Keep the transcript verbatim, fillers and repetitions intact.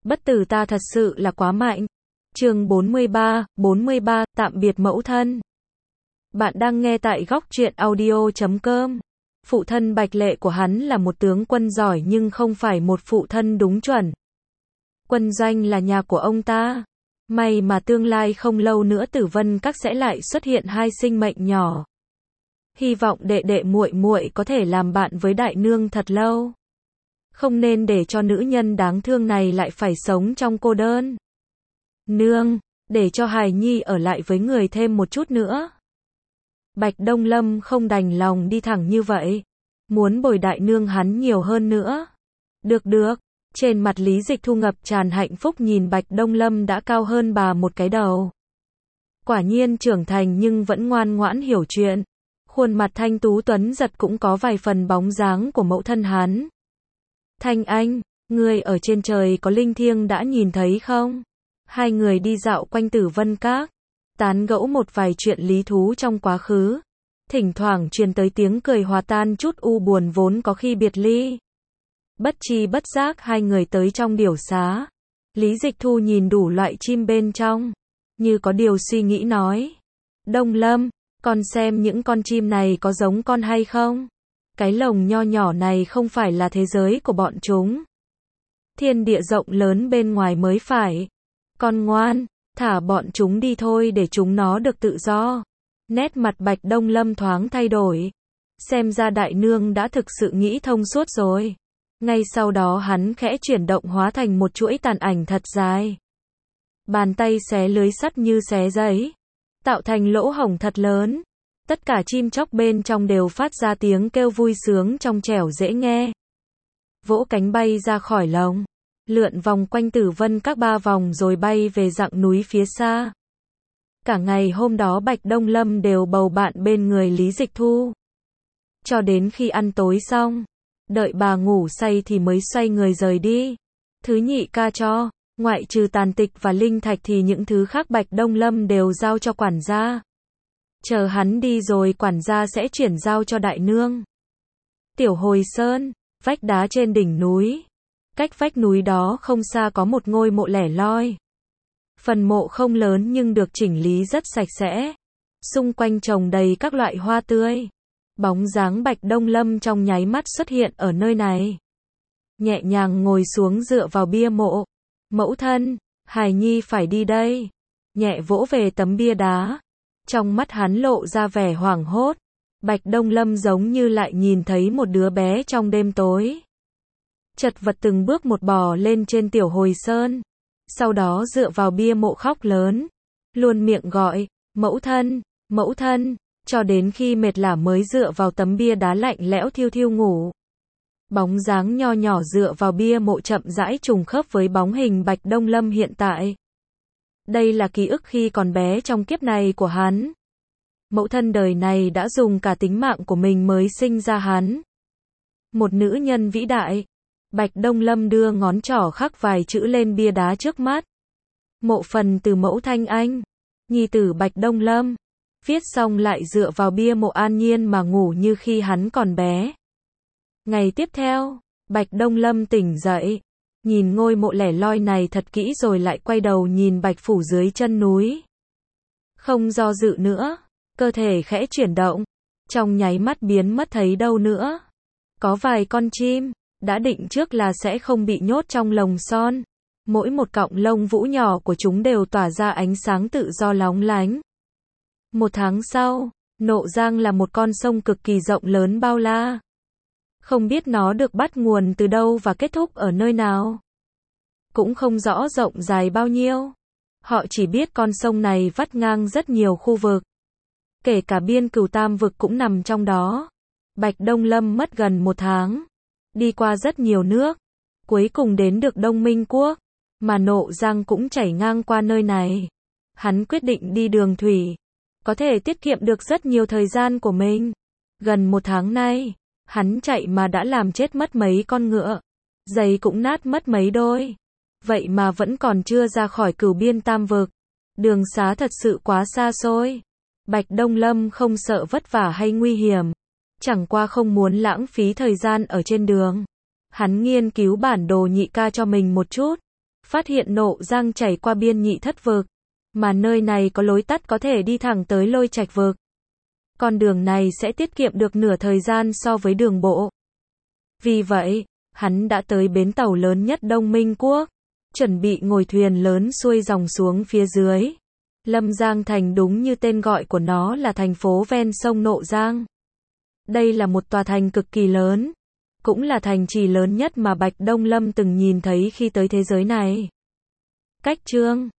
Bất tử ta thật sự là quá mạnh. Chương bốn mươi ba, bốn mươi ba, tạm biệt mẫu thân. Bạn đang nghe tại góc truyện audio chấm com. Phụ thân Bạch Lệ của hắn là một tướng quân giỏi nhưng không phải một phụ thân đúng chuẩn. Quân doanh là nhà của ông ta. May mà tương lai không lâu nữa Tử Vân Các sẽ lại xuất hiện hai sinh mệnh nhỏ. Hy vọng đệ đệ muội muội có thể làm bạn với đại nương thật lâu. Không nên để cho nữ nhân đáng thương này lại phải sống trong cô đơn. Nương, để cho hài nhi ở lại với người thêm một chút nữa. Bạch Đông Lâm không đành lòng đi thẳng như vậy. Muốn bồi đại nương hắn nhiều hơn nữa. Được được. Trên mặt Lý Dịch Thu ngập tràn hạnh phúc nhìn Bạch Đông Lâm đã cao hơn bà một cái đầu. Quả nhiên trưởng thành nhưng vẫn ngoan ngoãn hiểu chuyện. Khuôn mặt thanh tú tuấn giật cũng có vài phần bóng dáng của mẫu thân hắn. Thanh Anh, ngươi ở trên trời có linh thiêng đã nhìn thấy không? Hai người đi dạo quanh Tử Vân Các, tán gẫu một vài chuyện lý thú trong quá khứ. Thỉnh thoảng truyền tới tiếng cười hòa tan chút u buồn vốn có khi biệt ly. Bất chi bất giác hai người tới trong điểu xá. Lý Dịch Thu nhìn đủ loại chim bên trong, như có điều suy nghĩ nói. Đông Lâm, con xem những con chim này có giống con hay không? Cái lồng nho nhỏ này không phải là thế giới của bọn chúng. Thiên địa rộng lớn bên ngoài mới phải. Con ngoan, thả bọn chúng đi thôi để chúng nó được tự do. Nét mặt Bạch Đông Lâm thoáng thay đổi. Xem ra đại nương đã thực sự nghĩ thông suốt rồi. Ngay sau đó hắn khẽ chuyển động hóa thành một chuỗi tàn ảnh thật dài. Bàn tay xé lưới sắt như xé giấy, tạo thành lỗ hổng thật lớn. Tất cả chim chóc bên trong đều phát ra tiếng kêu vui sướng trong trẻo dễ nghe. Vỗ cánh bay ra khỏi lồng, lượn vòng quanh Tử Vân Các ba vòng rồi bay về dặng núi phía xa. Cả ngày hôm đó Bạch Đông Lâm đều bầu bạn bên người Lý Dịch Thu. Cho đến khi ăn tối xong, đợi bà ngủ say thì mới xoay người rời đi. Thứ nhị ca cho, ngoại trừ tàn tịch và linh thạch thì những thứ khác Bạch Đông Lâm đều giao cho quản gia. Chờ hắn đi rồi quản gia sẽ chuyển giao cho đại nương. Tiểu Hồi Sơn, vách đá trên đỉnh núi. Cách vách núi đó không xa có một ngôi mộ lẻ loi. Phần mộ không lớn nhưng được chỉnh lý rất sạch sẽ. Xung quanh trồng đầy các loại hoa tươi. Bóng dáng Bạch Đông Lâm trong nháy mắt xuất hiện ở nơi này. Nhẹ nhàng ngồi xuống dựa vào bia mộ. Mẫu thân, hài nhi phải đi đây. Nhẹ vỗ về tấm bia đá. Trong mắt hắn lộ ra vẻ hoảng hốt. Bạch Đông Lâm giống như lại nhìn thấy một đứa bé trong đêm tối. Chật vật từng bước một bò lên trên Tiểu Hồi Sơn. Sau đó dựa vào bia mộ khóc lớn. Luôn miệng gọi, mẫu thân, mẫu thân, cho đến khi mệt lả mới dựa vào tấm bia đá lạnh lẽo thiêu thiêu ngủ. Bóng dáng nho nhỏ dựa vào bia mộ chậm rãi trùng khớp với bóng hình Bạch Đông Lâm hiện tại. Đây là ký ức khi còn bé trong kiếp này của hắn. Mẫu thân đời này đã dùng cả tính mạng của mình mới sinh ra hắn. Một nữ nhân vĩ đại. Bạch Đông Lâm đưa ngón trỏ khắc vài chữ lên bia đá trước mắt. Mộ phần từ mẫu Thanh Anh, nhi tử Bạch Đông Lâm. Viết xong lại dựa vào bia mộ an nhiên mà ngủ như khi hắn còn bé. Ngày tiếp theo, Bạch Đông Lâm tỉnh dậy, nhìn ngôi mộ lẻ loi này thật kỹ rồi lại quay đầu nhìn Bạch Phủ dưới chân núi. Không do dự nữa, cơ thể khẽ chuyển động, trong nháy mắt biến mất thấy đâu nữa. Có vài con chim, đã định trước là sẽ không bị nhốt trong lồng son. Mỗi một cọng lông vũ nhỏ của chúng đều tỏa ra ánh sáng tự do lóng lánh. Một tháng sau, Nộ Giang là một con sông cực kỳ rộng lớn bao la. Không biết nó được bắt nguồn từ đâu và kết thúc ở nơi nào. Cũng không rõ rộng dài bao nhiêu. Họ chỉ biết con sông này vắt ngang rất nhiều khu vực. Kể cả biên Cửu Tam vực cũng nằm trong đó. Bạch Đông Lâm mất gần một tháng. Đi qua rất nhiều nước. Cuối cùng đến được Đông Minh Quốc. Mà Nộ Giang cũng chảy ngang qua nơi này. Hắn quyết định đi đường thủy. Có thể tiết kiệm được rất nhiều thời gian của mình. Gần một tháng nay, hắn chạy mà đã làm chết mất mấy con ngựa. Giày cũng nát mất mấy đôi. Vậy mà vẫn còn chưa ra khỏi Cửu Biên Tam vực. Đường xá thật sự quá xa xôi. Bạch Đông Lâm không sợ vất vả hay nguy hiểm. Chẳng qua không muốn lãng phí thời gian ở trên đường. Hắn nghiên cứu bản đồ nhị ca cho mình một chút. phát hiện Nộ Giang chảy qua biên nhị thất vực, mà nơi này có lối tắt có thể đi thẳng tới Lôi Trạch vực. Con đường này sẽ tiết kiệm được nửa thời gian so với đường bộ. Vì vậy, hắn đã tới bến tàu lớn nhất Đông Minh Quốc, chuẩn bị ngồi thuyền lớn xuôi dòng xuống phía dưới. Lâm Giang Thành đúng như tên gọi của nó là thành phố ven sông Nộ Giang. Đây là một tòa thành cực kỳ lớn, cũng là thành trì lớn nhất mà Bạch Đông Lâm từng nhìn thấy khi tới thế giới này. Cách chương